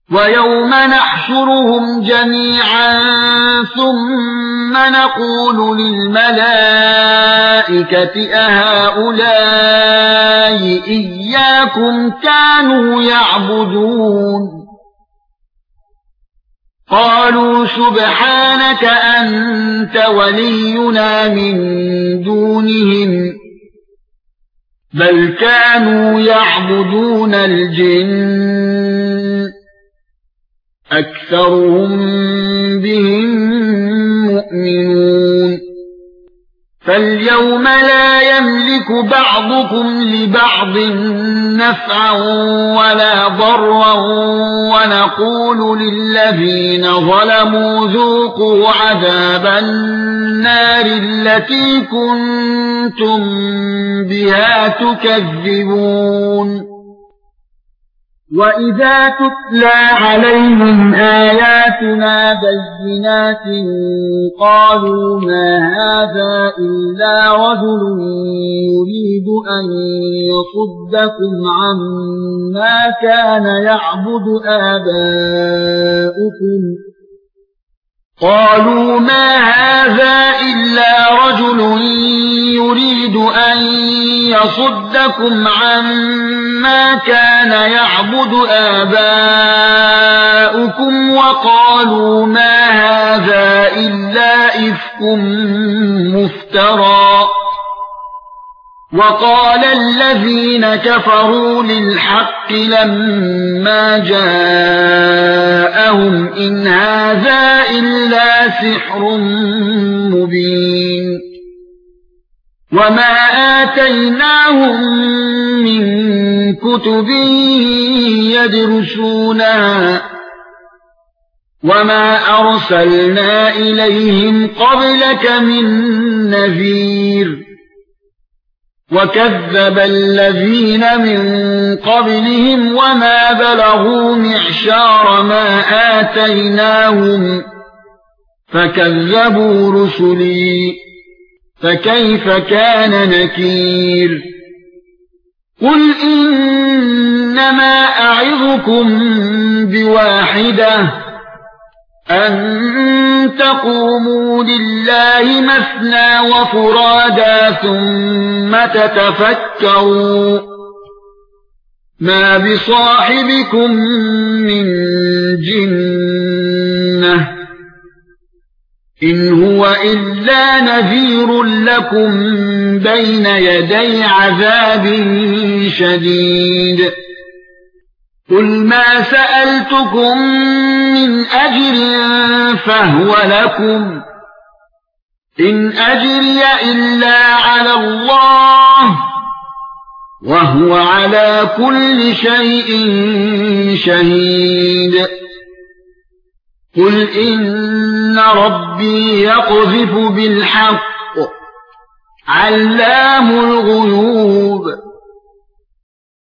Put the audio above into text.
وَيَوْمَ نَحْشُرُهُمْ جَمِيعًا ثُمَّ نَقُولُ لِلْمَلَائِكَةِ أَهَؤُلَاءِ إِيَّاكُمْ كَانُوا يَعْبُدُونَ قَالُوا سُبْحَانَكَ أَنْتَ وَلِيُّنَا مِنْ دُونِهِمْ بَلْ كَانُوا يَعْبُدُونَ الْجِنَّ أَكْثَرُهُم بِهِم مُؤْمِنُونَ فَالْيَوْمَ لَا يَمْلِكُ بَعْضُكُمْ لِبَعْضٍ نَفْعًا وَلَا ضَرًّا وَنَقُولُ لِلَّذِينَ ظَلَمُوا ذُوقُوا عَذَابَ النَّارِ الَّتِي كُنتُم بِهَا تُكَذِّبُونَ وَإِذَا تُتْلَى عَلَيْهِمْ آيَاتُنَا بَيِّنَاتٍ قَالُوا مَا هَذَا إِلَّا رَجُلٌ يُرِيدُ أَن يَصُدَّكُمْ عَمَّا كَانَ يَعْبُدُ آبَاؤُكُمْ قَالُوا مَا هَذَا إِلَّا رَجُلٌ يُرِيدُ أَن يَصُدَّكُمْ عَمَّا كَانَ يَعْبُدُ آبَاؤُكُمْ وَقَالُوا مَا هَذَا إِلَّا إِفْكٌ مُفْتَرًى وَقَالَ الَّذِينَ كَفَرُوا لِلْحَقِّ لَمَّا جَاءَهُمْ إِنْ هَذَا إِلَّا سِحْرٌ مُبِينٌ وَمَا آتَيْنَاهُم مِّن كُتُبٍ يَدْرُسُونَهَا وَمَا أَرْسَلْنَا إِلَيْهِمْ قَبْلَكَ مِن نَّذِيرٍ وَكَذَّبَ الَّذِينَ مِن قَبْلِهِمْ وَمَا بَلَغُوا مِعْشَارَ مَا آتَيْنَاهُمْ فَكَذَّبُوا رُسُلِي فَكَيْفَ كَانَ نَكِيرِ قُلْ إِنَّمَا أَعِظُكُم بِوَاحِدَةٍ أَن تَقُومُوا لِلَّهِ مَثْنَى وَفُرَادَى ثُمَّ تَتَفَكَّرُوا مَا بِصَاحِبِكُم مِّن جِنَّةٍ إِنْ هُوَ إِلَّا نَذِيرٌ لَكُمْ بَيْنَ يَدَيْ عَذَابٍ شَدِيدٍ قُلْ مَا سَأَلْتُكُم مِّنْ أَجْرٍ فَهُوَ لَكُمْ إِنْ أَجْرِيَ إِلَّا عَلَى اللَّهِ وَهُوَ عَلَى كُلِّ شَيْءٍ شَهِيدٌ قُلْ إِنَّ رَبِّي يَقْذِفُ بِالْحَقِّ عَلَّامُ الْغُيُوبِ